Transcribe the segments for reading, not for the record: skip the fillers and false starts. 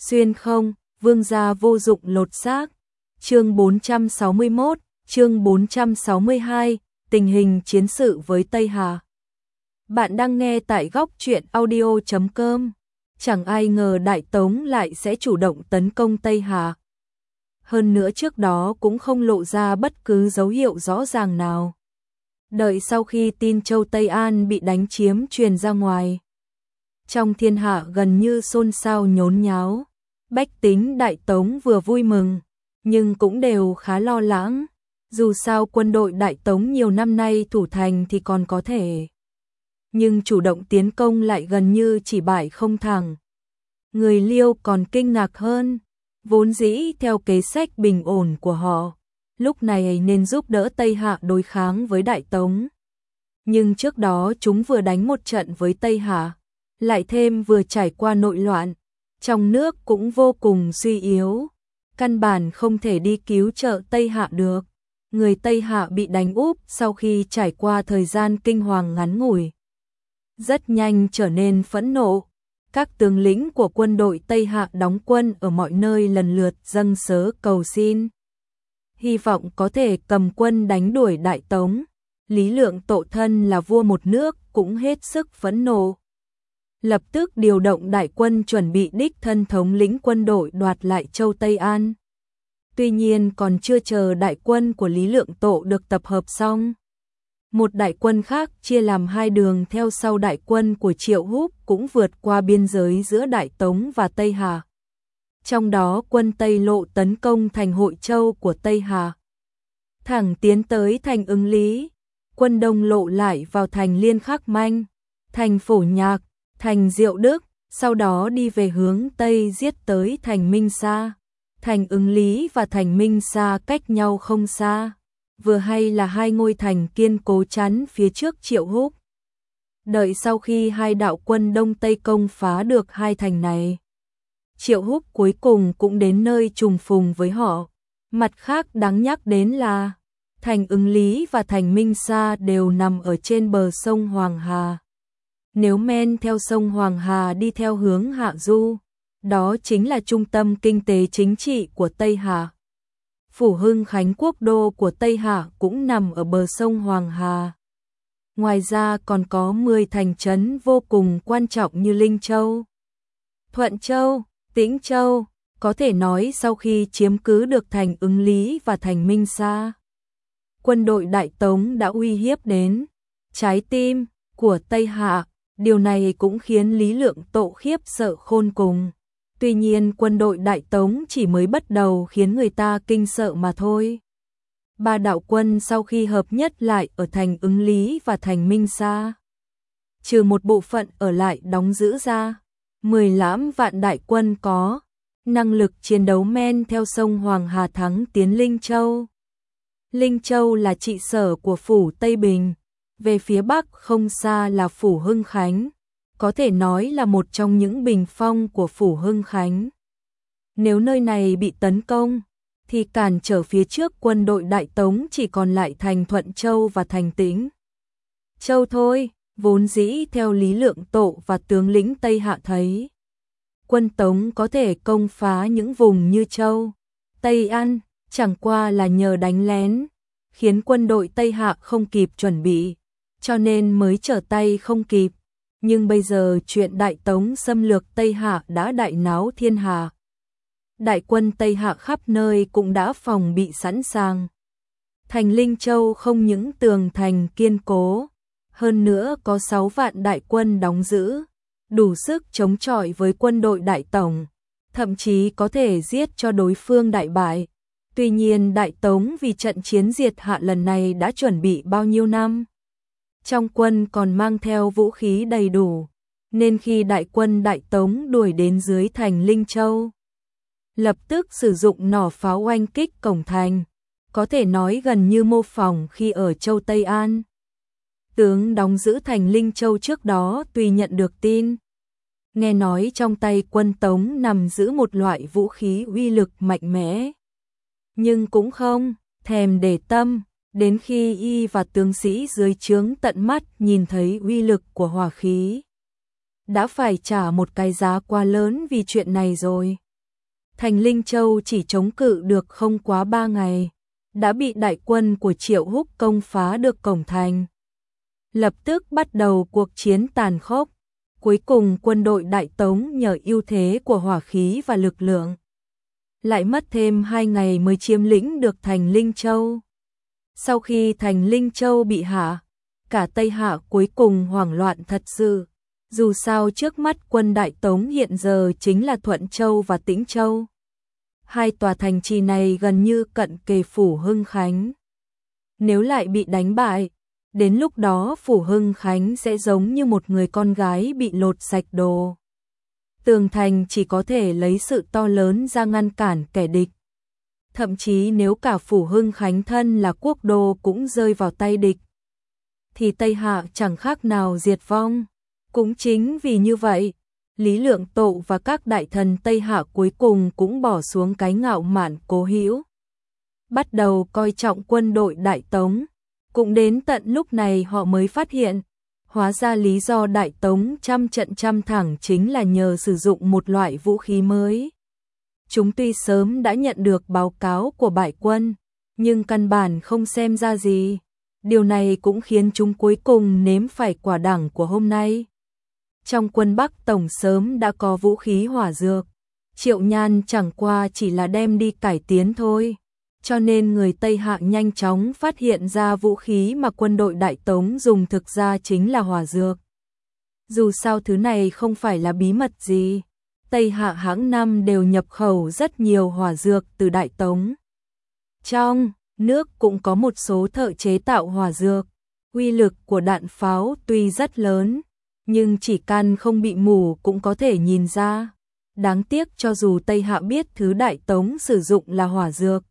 Xuyên không, vương gia vô dụng lột xác. Chương 461, chương 462, tình hình chiến sự với Tây Hà. Bạn đang nghe tại góc truyện audio.com. Chẳng ai ngờ Đại Tống lại sẽ chủ động tấn công Tây Hà. Hơn nữa trước đó cũng không lộ ra bất cứ dấu hiệu rõ ràng nào. Đợi sau khi tin Châu Tây An bị đánh chiếm truyền ra ngoài, trong thiên hạ gần như xôn xao nhốn nháo. Bách tính Đại Tống vừa vui mừng, nhưng cũng đều khá lo lắng. Dù sao quân đội Đại Tống nhiều năm nay thủ thành thì còn có thể, nhưng chủ động tiến công lại gần như chỉ bại không thắng. Người Liêu còn kinh ngạc hơn, vốn dĩ theo kế sách bình ổn của họ, lúc này nên giúp đỡ Tây Hạ đối kháng với Đại Tống. Nhưng trước đó chúng vừa đánh một trận với Tây Hạ, lại thêm vừa trải qua nội loạn, trong nước cũng vô cùng suy yếu, căn bản không thể đi cứu trợ Tây Hạ được. Người Tây Hạ bị đánh úp sau khi trải qua thời gian kinh hoàng ngắn ngủi, rất nhanh trở nên phẫn nộ. Các tướng lĩnh của quân đội Tây Hạ đóng quân ở mọi nơi lần lượt dâng sớ cầu xin, hy vọng có thể cầm quân đánh đuổi Đại Tống. Lý Lượng Tộ thân là vua một nước cũng hết sức phẫn nộ, lập tức điều động đại quân chuẩn bị đích thân thống lĩnh quân đội đoạt lại Châu Tây An. Tuy nhiên còn chưa chờ đại quân của Lý Lượng Tộ được tập hợp xong, một đại quân khác chia làm hai đường theo sau đại quân của Triệu Húc cũng vượt qua biên giới giữa Đại Tống và Tây Hà. Trong đó quân Tây Lộ tấn công thành Hội Châu của Tây Hà, thẳng tiến tới thành Ứng Lý. Quân Đông Lộ lại vào thành Liên Khắc Manh, thành Phổ Nhạc, thành Diệu Đức, sau đó đi về hướng Tây giết tới thành Minh Sa. Thành Ứng Lý và thành Minh Sa cách nhau không xa, vừa hay là hai ngôi thành kiên cố chắn phía trước Triệu Húc. Đợi sau khi hai đạo quân Đông Tây công phá được hai thành này, Triệu Húc cuối cùng cũng đến nơi trùng phùng với họ. Mặt khác đáng nhắc đến là thành Ứng Lý và thành Minh Sa đều nằm ở trên bờ sông Hoàng Hà. Nếu men theo sông Hoàng Hà đi theo hướng hạ du, đó chính là trung tâm kinh tế chính trị của Tây Hà. Phủ Hưng Khánh quốc đô của Tây Hà cũng nằm ở bờ sông Hoàng Hà. Ngoài ra còn có 10 thành trấn vô cùng quan trọng như Linh Châu, Thuận Châu, Tĩnh Châu. Có thể nói sau khi chiếm cứ được thành Ứng Lý và thành Minh Sa, quân đội Đại Tống đã uy hiếp đến trái tim của Tây Hạ. Điều này cũng khiến Lý Lượng Tộ khiếp sợ khôn cùng. Tuy nhiên quân đội Đại Tống chỉ mới bắt đầu khiến người ta kinh sợ mà thôi. Ba đạo quân sau khi hợp nhất lại ở thành Ứng Lý và thành Minh Sa, trừ một bộ phận ở lại đóng giữ ra, 15 vạn đại quân có năng lực chiến đấu men theo sông Hoàng Hà thắng tiến Linh Châu. Linh Châu là trị sở của phủ Tây Bình, về phía bắc không xa là phủ Hưng Khánh, có thể nói là một trong những bình phong của phủ Hưng Khánh. Nếu nơi này bị tấn công, thì cản trở phía trước quân đội Đại Tống chỉ còn lại thành Thuận Châu và thành Tĩnh Châu thôi. Vốn dĩ theo Lý Lượng Tộ và tướng lĩnh Tây Hạ thấy, quân Tống có thể công phá những vùng như Châu, Tây An, chẳng qua là nhờ đánh lén, khiến quân đội Tây Hạ không kịp chuẩn bị, cho nên mới trở tay không kịp. Nhưng bây giờ chuyện Đại Tống xâm lược Tây Hạ đã đại náo thiên hạ. Đại quân Tây Hạ khắp nơi cũng đã phòng bị sẵn sàng. Thành Linh Châu không những tường thành kiên cố, hơn nữa có 6 vạn đại quân đóng giữ, đủ sức chống chọi với quân đội Đại Tống, thậm chí có thể giết cho đối phương đại bại. Tuy nhiên Đại Tống vì trận chiến diệt Hạ lần này đã chuẩn bị bao nhiêu năm, trong quân còn mang theo vũ khí đầy đủ, nên khi đại quân Đại Tống đuổi đến dưới thành Linh Châu, lập tức sử dụng nỏ pháo oanh kích cổng thành, có thể nói gần như mô phỏng khi ở Châu Tây An. Tướng đóng giữ thành Linh Châu trước đó tuy nhận được tin, nghe nói trong tay quân Tống nằm giữ một loại vũ khí uy lực mạnh mẽ, nhưng cũng không thèm để tâm. Đến khi y và tướng sĩ dưới trướng tận mắt nhìn thấy uy lực của hỏa khí, đã phải trả một cái giá quá lớn vì chuyện này rồi. thành Linh Châu chỉ chống cự được không quá 3 ngày, đã bị đại quân của Triệu Húc công phá được cổng thành. Lập tức bắt đầu cuộc chiến tàn khốc. Cuối cùng quân đội Đại Tống nhờ ưu thế của hỏa khí và lực lượng, lại mất thêm 2 ngày mới chiếm lĩnh được thành Linh Châu. Sau khi thành Linh Châu bị hạ, cả Tây Hạ cuối cùng hoảng loạn thật sự. Dù sao trước mắt quân Đại Tống hiện giờ chính là Thuận Châu và Tĩnh Châu. Hai tòa thành trì này gần như cận kề Phủ Hưng Khánh. Nếu lại bị đánh bại, đến lúc đó Phủ Hưng Khánh sẽ giống như một người con gái bị lột sạch đồ. Tường thành chỉ có thể lấy sự to lớn ra ngăn cản kẻ địch. Thậm chí nếu cả Phủ Hưng Khánh thân là quốc đô cũng rơi vào tay địch, thì Tây Hạ chẳng khác nào diệt vong. Cũng chính vì như vậy, Lý Lượng Tộ và các đại thần Tây Hạ cuối cùng cũng bỏ xuống cái ngạo mạn cố hữu, bắt đầu coi trọng quân đội Đại Tống. Cũng đến tận lúc này họ mới phát hiện, hóa ra lý do Đại Tống trăm trận trăm thắng chính là nhờ sử dụng một loại vũ khí mới. Chúng tuy sớm đã nhận được báo cáo của bại quân, nhưng căn bản không xem ra gì. Điều này cũng khiến chúng cuối cùng nếm phải quả đắng của hôm nay. Trong quân Bắc Tổng sớm đã có vũ khí hỏa dược, Triệu Nhan chẳng qua chỉ là đem đi cải tiến thôi. Cho nên người Tây Hạ nhanh chóng phát hiện ra vũ khí mà quân đội Đại Tống dùng thực ra chính là hỏa dược. Dù sao thứ này không phải là bí mật gì, Tây Hạ hãng năm đều nhập khẩu rất nhiều hỏa dược từ Đại Tống. Trong nước cũng có một số thợ chế tạo hỏa dược, uy lực của đạn pháo tuy rất lớn, nhưng chỉ cần không bị mù cũng có thể nhìn ra. Đáng tiếc cho dù Tây Hạ biết thứ Đại Tống sử dụng là hỏa dược,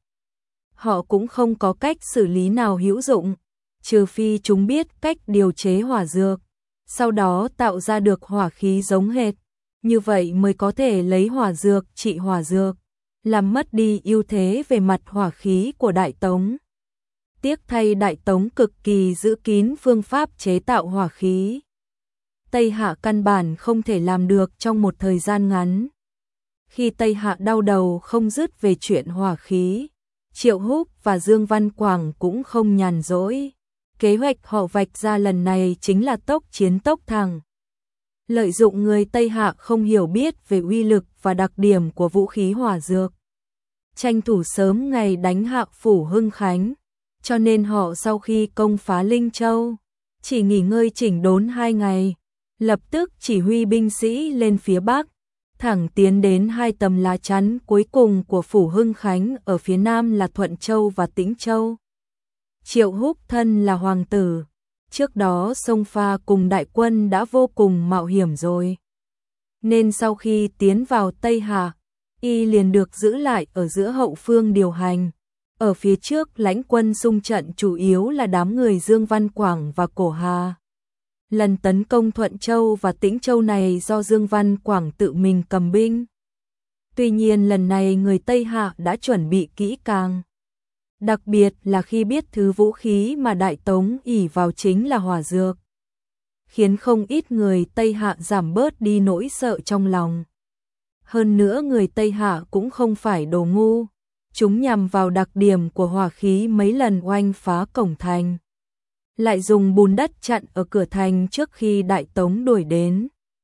họ cũng không có cách xử lý nào hữu dụng, trừ phi chúng biết cách điều chế hỏa dược, sau đó tạo ra được hỏa khí giống hệt, như vậy mới có thể lấy hỏa dược trị hỏa dược, làm mất đi ưu thế về mặt hỏa khí của Đại Tống. Tiếc thay Đại Tống cực kỳ giữ kín phương pháp chế tạo hỏa khí. Tây Hạ căn bản không thể làm được trong một thời gian ngắn. Khi Tây Hạ đau đầu không dứt về chuyện hỏa khí, Triệu Húc và Dương Văn Quảng cũng không nhàn rỗi. Kế hoạch họ vạch ra lần này chính là tốc chiến tốc thắng. Lợi dụng người Tây Hạ không hiểu biết về uy lực và đặc điểm của vũ khí hỏa dược, tranh thủ sớm ngày đánh hạ Phủ Hưng Khánh. Cho nên họ sau khi công phá Linh Châu, chỉ nghỉ ngơi chỉnh đốn 2 ngày, lập tức chỉ huy binh sĩ lên phía Bắc, thẳng tiến đến hai tấm lá chắn cuối cùng của Phủ Hưng Khánh ở phía Nam là Thuận Châu và Tĩnh Châu. Triệu Húc thân là hoàng tử, trước đó xông pha cùng đại quân đã vô cùng mạo hiểm rồi. Nên sau khi tiến vào Tây Hạ, y liền được giữ lại ở giữa hậu phương điều hành. Ở phía trước lãnh quân xung trận chủ yếu là đám người Dương Văn Quảng và Cổ Hà. Lần tấn công Thuận Châu và Tĩnh Châu này do Dương Văn Quảng tự mình cầm binh. Tuy nhiên lần này người Tây Hạ đã chuẩn bị kỹ càng. Đặc biệt là khi biết thứ vũ khí mà Đại Tống ỷ vào chính là hỏa dược, khiến không ít người Tây Hạ giảm bớt đi nỗi sợ trong lòng. Hơn nữa người Tây Hạ cũng không phải đồ ngu. Chúng nhằm vào đặc điểm của hỏa khí mấy lần oanh phá cổng thành, lại dùng bùn đất chặn ở cửa thành trước khi Đại Tống đuổi đến.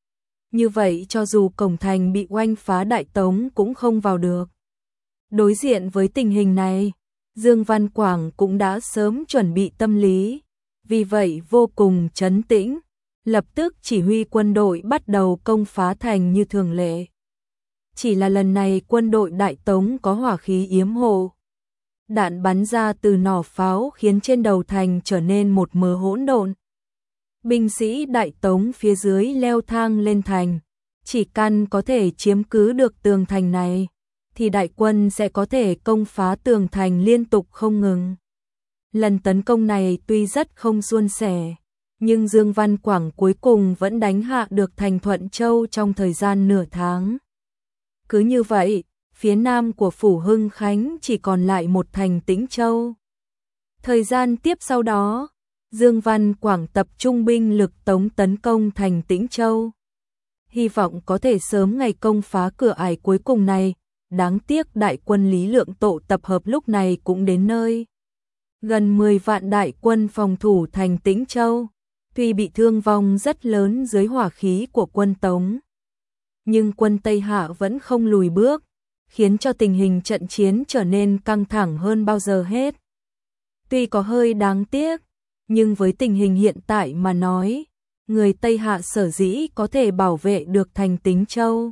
Như vậy cho dù cổng thành bị oanh phá Đại Tống cũng không vào được. Đối diện với tình hình này, Dương Văn Quảng cũng đã sớm chuẩn bị tâm lý, vì vậy vô cùng trấn tĩnh, lập tức chỉ huy quân đội bắt đầu công phá thành như thường lệ. Chỉ là lần này quân đội Đại Tống có hỏa khí yếm hộ. Đạn bắn ra từ nỏ pháo khiến trên đầu thành trở nên một mớ hỗn độn. Binh sĩ Đại Tống phía dưới leo thang lên thành, chỉ cần có thể chiếm cứ được tường thành này, thì đại quân sẽ có thể công phá tường thành liên tục không ngừng. Lần tấn công này tuy rất không suôn sẻ, nhưng Dương Văn Quảng cuối cùng vẫn đánh hạ được thành Thuận Châu trong thời gian nửa tháng. Cứ như vậy, phía nam của Phủ Hưng Khánh chỉ còn lại một thành Tĩnh Châu. Thời gian tiếp sau đó, Dương Văn Quảng tập trung binh lực tống tấn công thành Tĩnh Châu. Hy vọng có thể sớm ngày công phá cửa ải cuối cùng này, đáng tiếc đại quân Lý Lượng Tộ tập hợp lúc này cũng đến nơi. Gần 10 vạn đại quân phòng thủ thành Tĩnh Châu, tuy bị thương vong rất lớn dưới hỏa khí của quân Tống, nhưng quân Tây Hạ vẫn không lùi bước, khiến cho tình hình trận chiến trở nên căng thẳng hơn bao giờ hết. Tuy có hơi đáng tiếc, nhưng với tình hình hiện tại mà nói, người Tây Hạ sở dĩ có thể bảo vệ được thành Tĩnh Châu,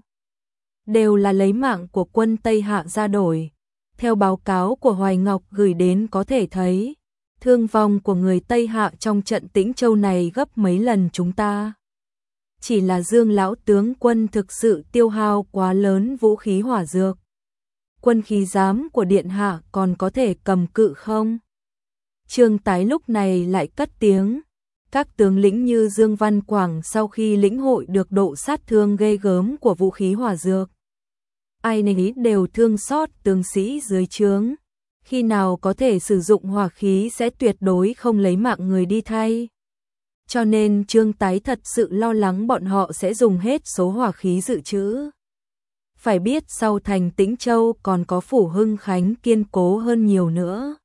đều là lấy mạng của quân Tây Hạ ra đổi. Theo báo cáo của Hoài Ngọc gửi đến có thể thấy, thương vong của người Tây Hạ trong trận Tĩnh Châu này gấp mấy lần chúng ta. Chỉ là Dương lão tướng quân thực sự tiêu hao quá lớn vũ khí hỏa dược. Quân khí giám của Điện Hạ còn có thể cầm cự không? Trương Tái lúc này lại cất tiếng. Các tướng lĩnh như Dương Văn Quảng sau khi lĩnh hội được độ sát thương ghê gớm của vũ khí hỏa dược, ai nấy đều thương xót tướng sĩ dưới trướng. Khi nào có thể sử dụng hỏa khí sẽ tuyệt đối không lấy mạng người đi thay. Cho nên Trương Tái thật sự lo lắng bọn họ sẽ dùng hết số hỏa khí dự trữ. Phải biết sau thành Tĩnh Châu còn có Phủ Hưng Khánh kiên cố hơn nhiều nữa.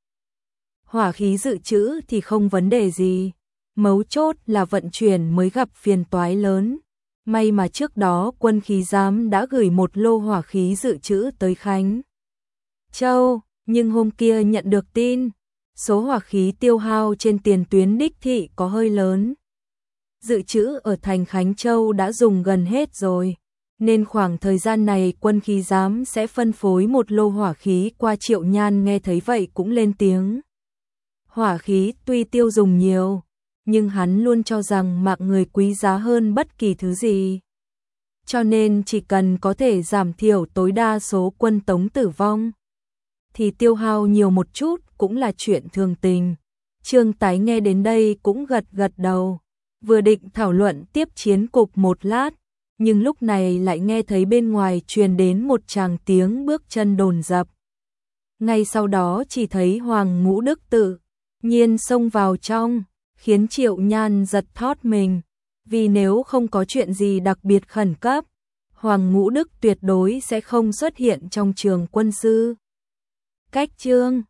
Hỏa khí dự trữ thì không vấn đề gì, mấu chốt là vận chuyển mới gặp phiền toái lớn. May mà trước đó quân khí giám đã gửi một lô hỏa khí dự trữ tới Khánh Châu, nhưng hôm kia nhận được tin, số hỏa khí tiêu hao trên tiền tuyến đích thị có hơi lớn. Dự trữ ở thành Khánh Châu đã dùng gần hết rồi, nên khoảng thời gian này quân khí giám sẽ phân phối một lô hỏa khí qua Triệu Nhan nghe thấy vậy cũng lên tiếng. Hỏa khí tuy tiêu dùng nhiều, nhưng hắn luôn cho rằng mạng người quý giá hơn bất kỳ thứ gì. Cho nên chỉ cần có thể giảm thiểu tối đa số quân Tống tử vong, thì tiêu hao nhiều một chút cũng là chuyện thường tình. Trương Tái nghe đến đây cũng gật gật đầu, vừa định thảo luận tiếp chiến cục một lát, nhưng lúc này lại nghe thấy bên ngoài truyền đến một tràng tiếng bước chân đồn dập. Ngay sau đó chỉ thấy Hoàng Ngũ Đức tự nhiên xông vào trong, khiến Triệu Nhan giật thót mình, vì nếu không có chuyện gì đặc biệt khẩn cấp, Hoàng Ngũ Đức tuyệt đối sẽ không xuất hiện trong trường quân sư. Cách chương